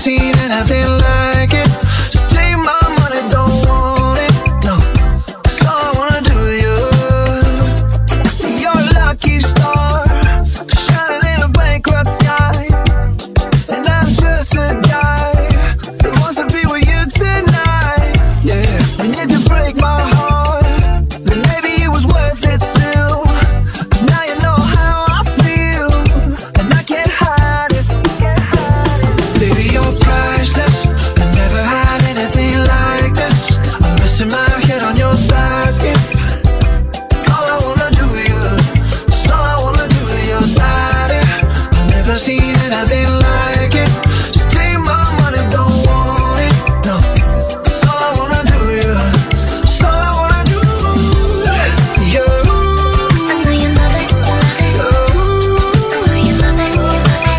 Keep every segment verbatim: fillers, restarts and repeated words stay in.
seen anything like it. So take my money, don't want it, no. 'Cause all I wanna do is you. You're a lucky star, shining in a bankrupt sky. And I'm just a guy that wants to be with you tonight, yeah. And if you break my heart, then maybe it was worth it still. 'Cause now you know how I feel, and I can't hide it. Baby, you're priceless. I never had anything like this. I'm resting my head on your thighs. It's all I wanna do is you. It's all I wanna do is your body. I've never seen anything like it. So take my money, don't want it, no. It's all I wanna do is you. It's all I wanna do. You. I know you love it, you love it. I know you love it, you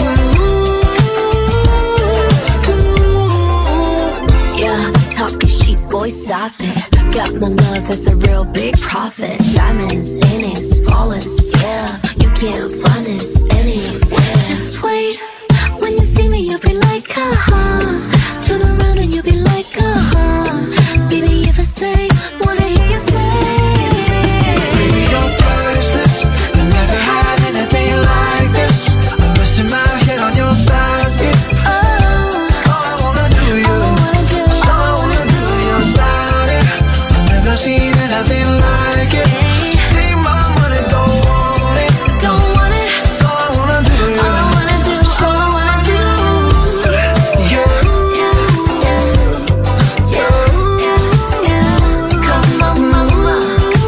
love it. Yeah, talking cheap, boy, stop it. Got my love, that's a real big profit. Diamonds in it's flawless, yeah. You can't find this anywhere. Just wait, when you see me, you'll be like, uh-huh. Turn around and you'll be like, uh-huh. Baby, if I stay, wanna hear you say. Baby, you're priceless. I never had anything like this. I'm resting my head on your thighs. It's Oh, all I wanna do is you. all I wanna do, It's all I wanna do is your body. I've never seen anything like it. Take my money, don't want it, don't want it. it's all I wanna do is All I you. wanna do, all I wanna do. You. Come on, mama,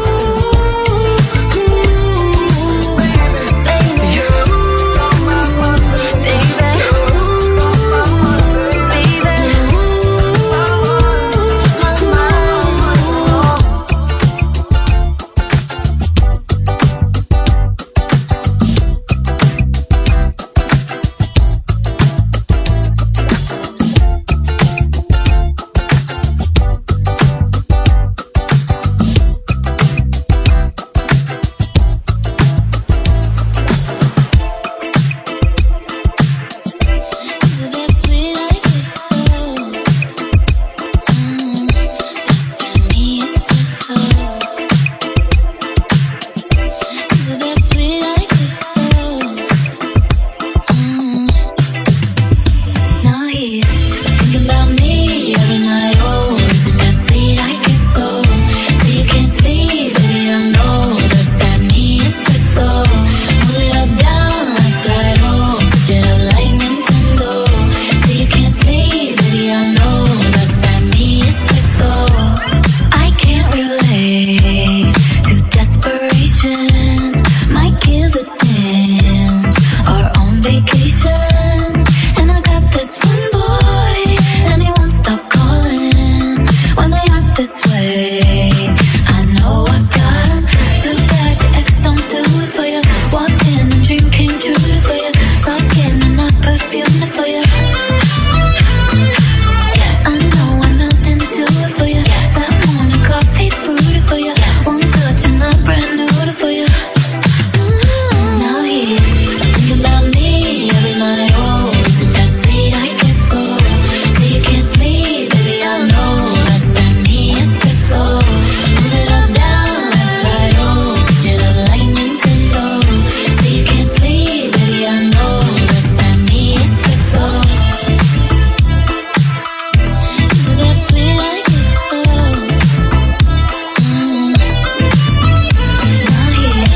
baby, You. My money. baby, baby, mama. Is it that sweet I kiss so? Mm, it's that me espresso. Is it that sweet I kiss so? Mm. Now he's thinking about me every night. Oh, is it that sweet I kiss so? Say you can't sleep, baby, I know that's that me espresso. Move it up, down, left, right, oh, switch it up like Nintendo. Say you can't sleep, baby, I know that's that me espresso. I can't relate to desperation. Might give a damn or on vacation. And I got this one boy, and he won't stop calling when they act this way. I know I got him. Too bad your ex don't do it for you. Walked in and dream came true for you. Soft skin and not perfume for you. Yes, I know I'm melting to it for you. Yes, that morning coffee brewed for you. Yes, one touch and I'm brand new for you. Now he's thinking about me every night. Oh, is it that sweet I kiss so? Say you can't sleep, baby, I know that's that me espresso. Move it up, down, left, right, oh, switch it up like Nintendo. Say you can't sleep, baby, I know that's that me espresso. Is it that sweet I kiss so? Mm. Now he's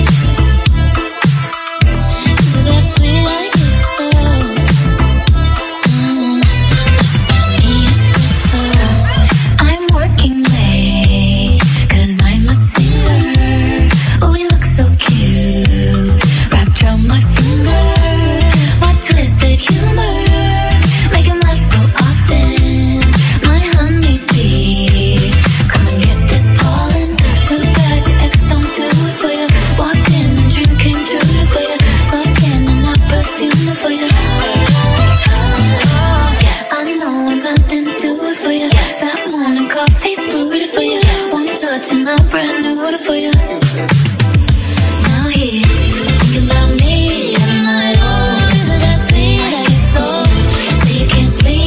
is it that sweet I kiss so? Mm, it's that me espresso. I'm working late, 'cause I'm a singer. Oh, we look so cute, wrapped around my finger. My twisted humor, make him laugh so often. My honeybee, come and get this pollen. Too bad your ex don't do it for you. Walked in and dream came true for you. Soft skin and not perfume for you. Yes, I know I'm melting to it for you. Yes, that morning coffee brewed for you. Yes, one touch and I'm brand new for you. Now he's thinking about me every night. Oh, is it that sweet I kiss so? Say you can't sleep.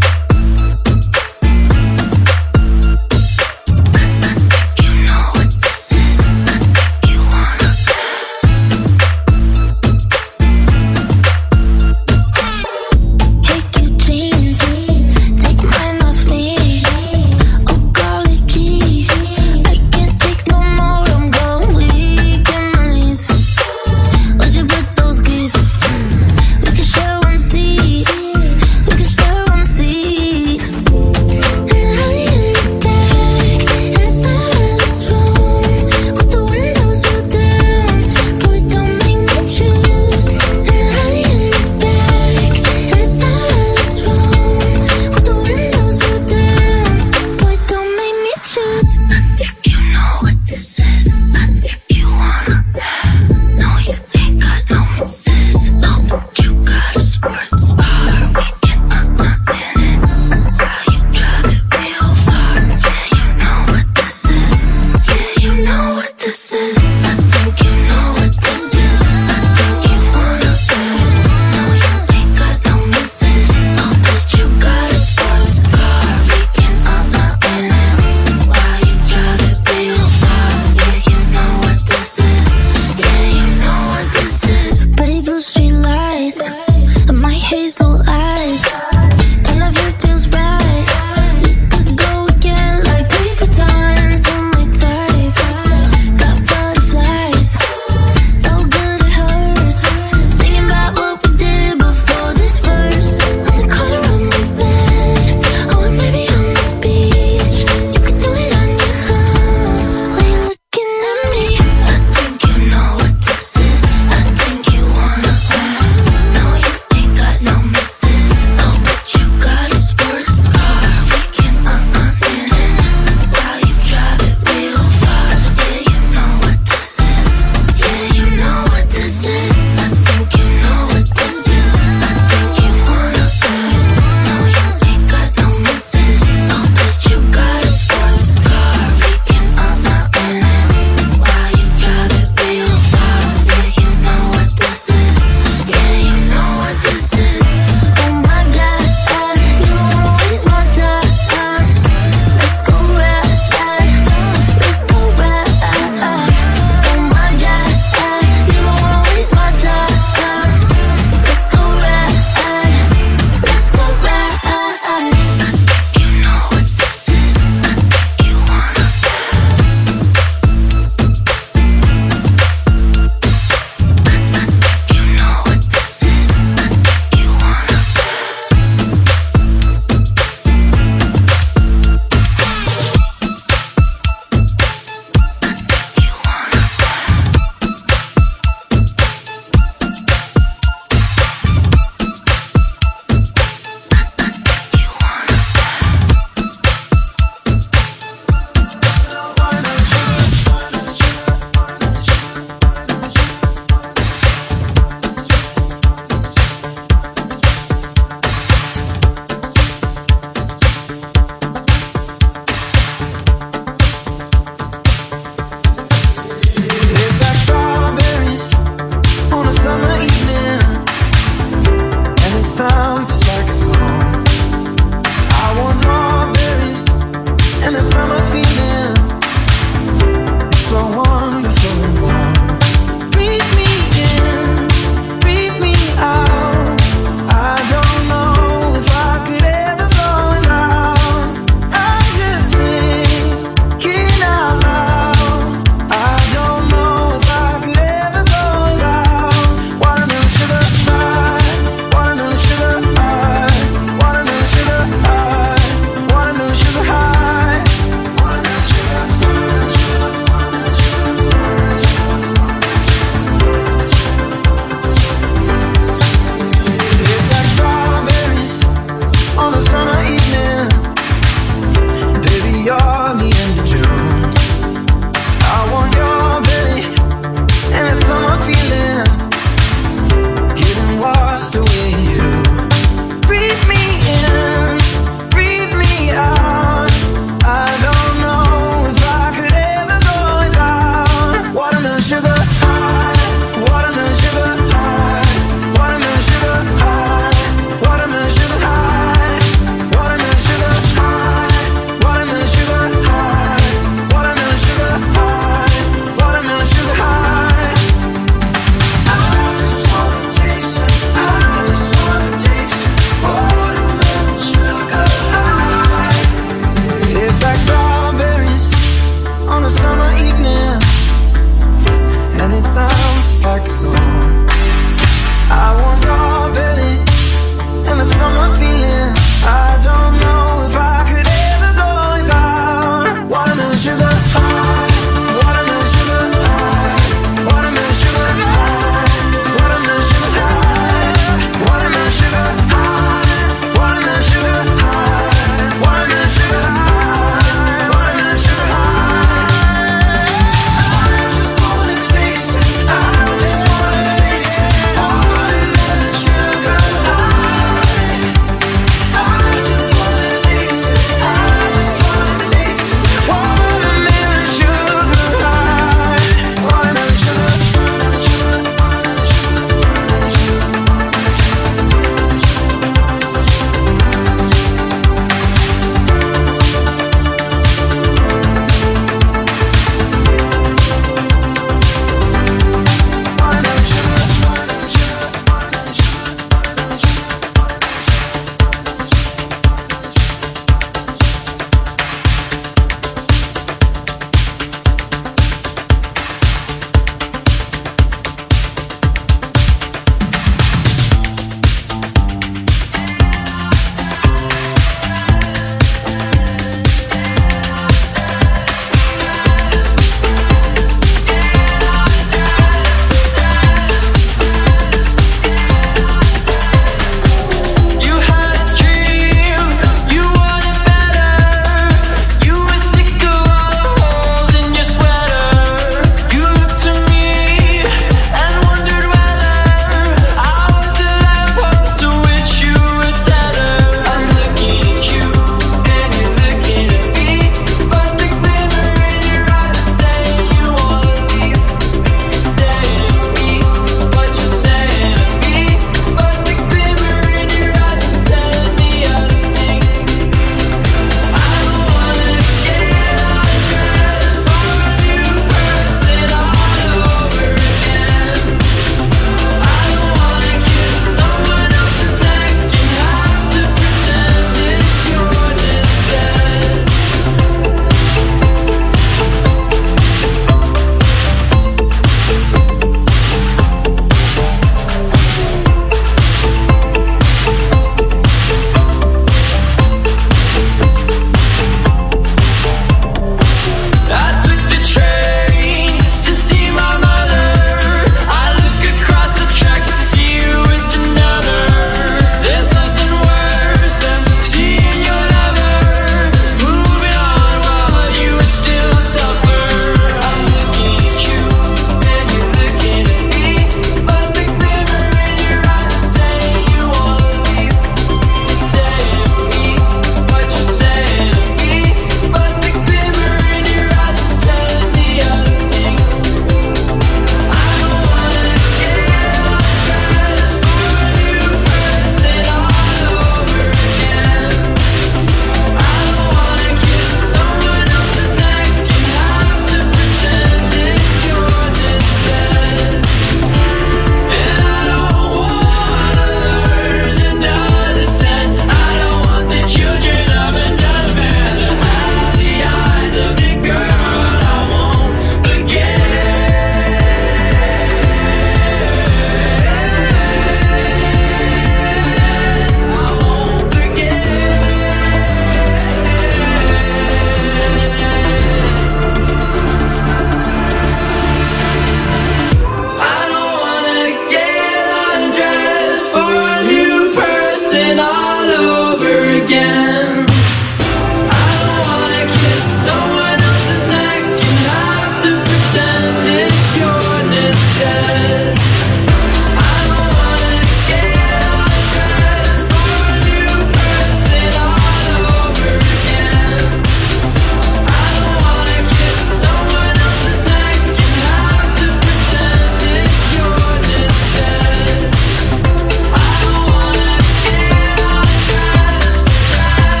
Pretend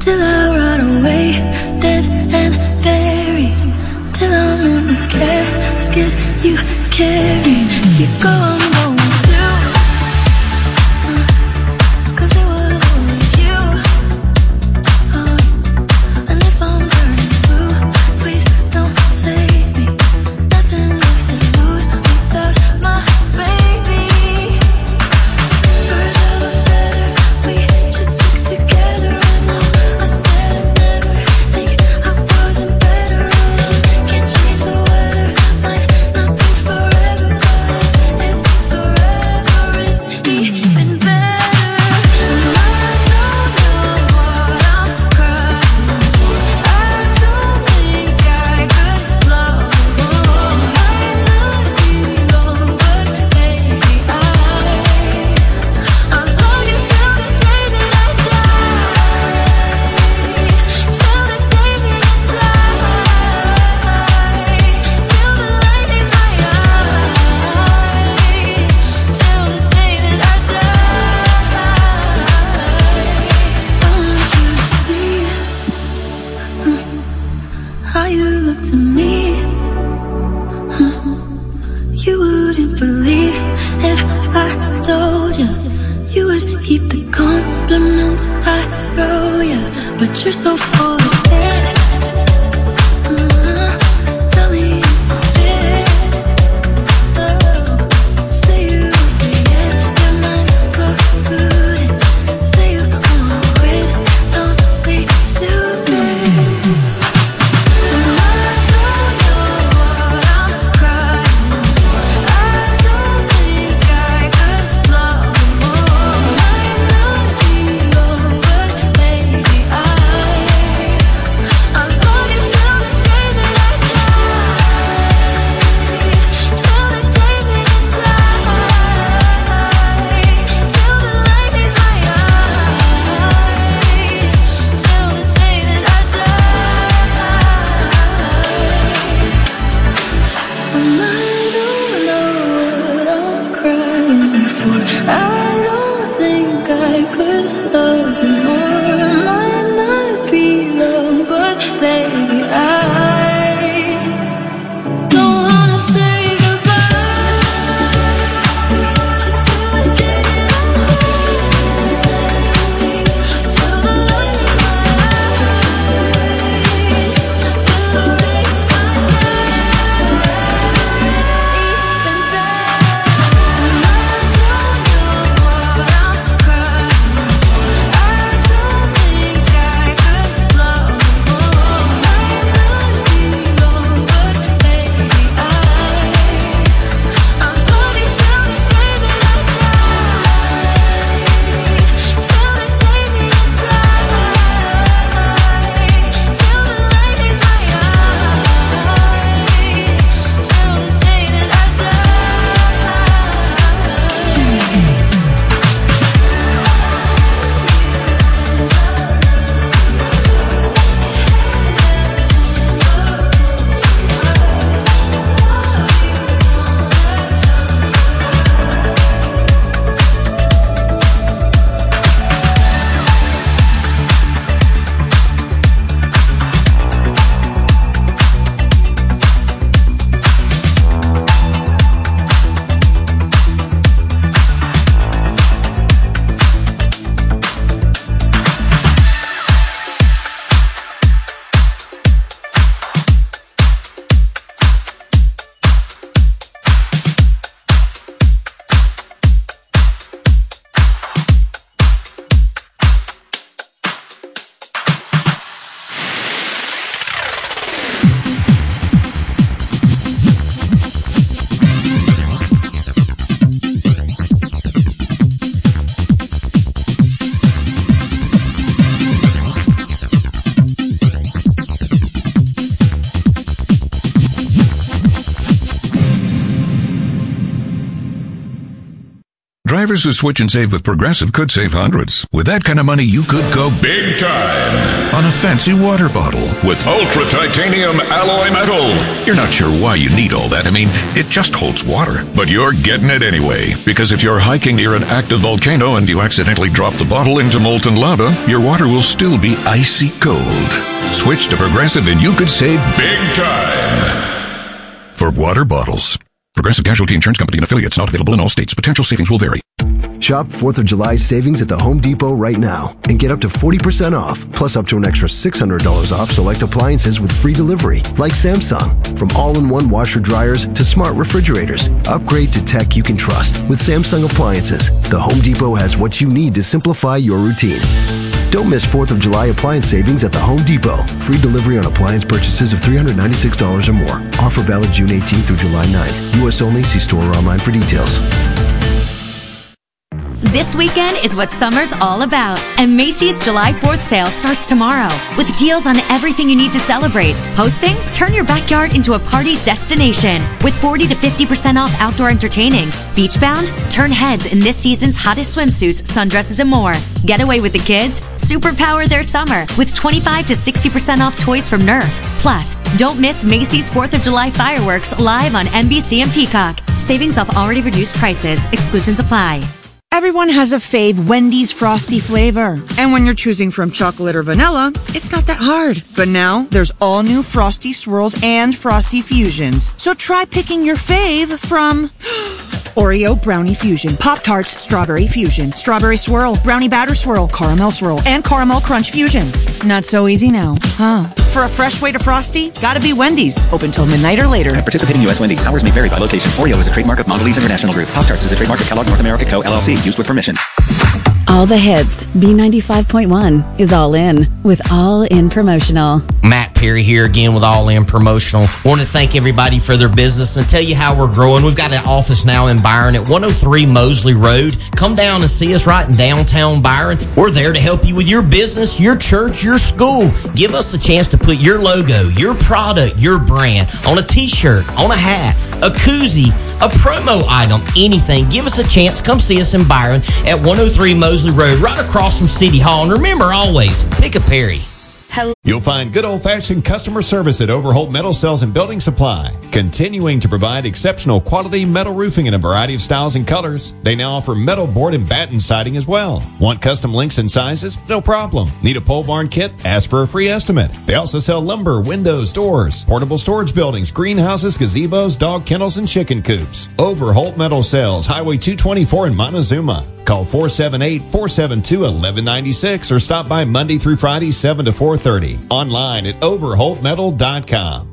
till I rot away, dead and buried, till I'm in the casket you carry. If you go, I'm going too, uh, cause it was always you, uh, and if I'm burning blue, please don't save me. Nothing left to lose without my baby. Birds of a feather, we should stick together. I know I said I'd never think I wasn't better alone. Can't change the weather, might not be forever, but it's forever is even better. And I don't know what I'm crying for. I don't think I could love more. Might not be long, but baby, I I'll love you till the day that I die, till the day that I die, till the light leaves my eyes, till the day that I die. I want you to see how you look to me. You wouldn't believe if I told you. You would keep the compliments I throw you, but you're so full of it. Uh, tell me it's a fit. Oh, say you won't say it, your mind's polluted. Say you wanna quit, don't be stupid. And I don't know what I'm crying for. I don't think I could love more. Might not be long, but baby, I I'll love you till the day that I die, till the day that I die, till the light leaves my eyes, till the day that I die. And I don't know what I'm crying for. I don't think I could love you more. It might not be long, but baby, I don't wanna say goodbye. We should still get it on, till the light leaves my eyes, till the day I Drivers who switch and save with Progressive could save hundreds. With that kind of money, you could go big time on a fancy water bottle with ultra titanium alloy metal. You're not sure why you need all that. I mean, it just holds water. But you're getting it anyway, because if you're hiking near an active volcano and you accidentally drop the bottle into molten lava, your water will still be icy cold. Switch to Progressive and you could save big time. For water bottles. Progressive Casualty Insurance Company and affiliates, not available in all states. Potential savings will vary. Shop fourth of July savings at the Home Depot right now and get up to forty percent off, plus up to an extra six hundred dollars off select appliances with free delivery, like Samsung. From all-in-one washer dryers to smart refrigerators, upgrade to tech you can trust with Samsung appliances. The Home Depot has what you need to simplify your routine. Don't miss fourth of July appliance savings at the Home Depot. Free delivery on appliance purchases of three hundred ninety-six dollars or more. Offer valid June eighteenth through July ninth. U S only. See store or online for details. This weekend is what summer's all about, and Macy's July fourth sale starts tomorrow with deals on everything you need to celebrate. Hosting? Turn your backyard into a party destination with forty to fifty percent off outdoor entertaining. Beachbound? Turn heads in this season's hottest swimsuits, sundresses, and more. Get away with the kids? Superpower their summer with twenty-five to sixty percent off toys from Nerf. Plus, don't miss Macy's fourth of July fireworks live on N B C and Peacock. Savings off already reduced prices. Exclusions apply. Everyone has a fave Wendy's Frosty flavor. And when you're choosing from chocolate or vanilla, it's not that hard. But now, there's all new Frosty Swirls and Frosty Fusions. So try picking your fave from Oreo Brownie Fusion, Pop-Tarts Strawberry Fusion, Strawberry Swirl, Brownie Batter Swirl, Caramel Swirl, and Caramel Crunch Fusion. Not so easy now, huh? For a fresh way to Frosty, gotta be Wendy's. Open till midnight or later. At participating U S Wendy's, hours may vary by location. Oreo is a trademark of Mondelez International Group. Pop-Tarts is a trademark of Kellogg North America Co. L L C. Used with permission. All the hits. B ninety-five point one is All In with All In Promotional. Matt Perry here again with All In Promotional. Want to thank everybody for their business and tell you how we're growing. We've got an office now in Byron at one oh three Mosley Road. Come down and see us right in downtown Byron. We're there to help you with your business, your church, your school. Give us a chance to put your logo, your product, your brand on a t-shirt, on a hat, a koozie, a promo item, anything. Give us a chance. Come see us in Byron at one oh three Mosley Road, right across from City Hall. And remember, always, pick a Perry. Hello. You'll find good old-fashioned customer service at Overholt Metal Sales and Building Supply, continuing to provide exceptional quality metal roofing in a variety of styles and colors. They now offer metal board and batten siding as well. Want custom lengths and sizes? No problem. Need a pole barn kit? Ask for a free estimate. They also sell lumber, windows, doors, portable storage buildings, greenhouses, gazebos, dog kennels, and chicken coops. Overholt Metal Sales, Highway two twenty-four in Montezuma. Call four seven eight, four seven two, one one nine six or stop by Monday through Friday, seven to four thirty. Online at overholt metal dot com.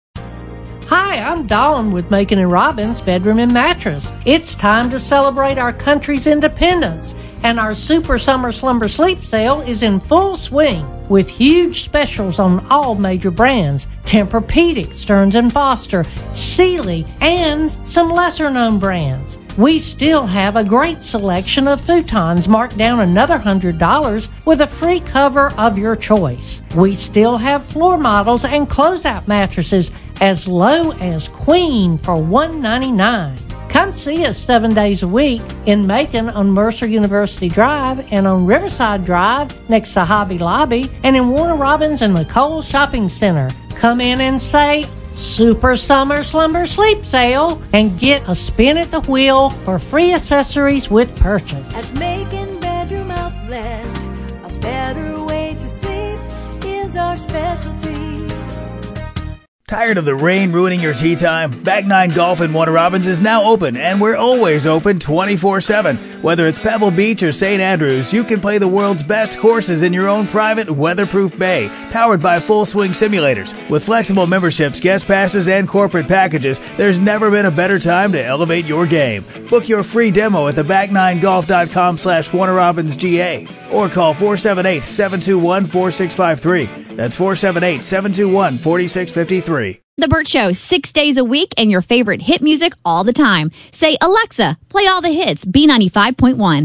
Hi, I'm Dawn with Macon and Robbins Bedroom and Mattress. It's time to celebrate our country's independence, and our Super Summer Slumber Sleep sale is in full swing with huge specials on all major brands: Tempur-Pedic, Stearns and Foster, Sealy, and some lesser-known brands. We still have a great selection of futons marked down another one hundred dollars with a free cover of your choice. We still have floor models and closeout mattresses as low as queen for one hundred ninety-nine dollars. Come see us seven days a week in Macon on Mercer University Drive and on Riverside Drive next to Hobby Lobby and in Warner Robins and the Kohl's Shopping Center. Come in and say, Super Summer Slumber Sleep Sale, and get a spin at the wheel for free accessories with purchase. At Macon Bedroom Outlet, a better way to sleep is our specialty. Tired of the rain ruining your tee time? Back Nine Golf in Warner Robins is now open, and we're always open twenty-four seven. Whether it's Pebble Beach or Saint Andrews, you can play the world's best courses in your own private, weatherproof bay, powered by Full Swing Simulators. With flexible memberships, guest passes, and corporate packages, there's never been a better time to elevate your game. Book your free demo at the back nine golf dot com slash Warner Robins G A or call four seven eight, seven two one, four six five three. That's four seven eight, seven two one, four six five three. The Burt Show, six days a week and your favorite hit music all the time. Say, Alexa, play all the hits, B ninety-five point one.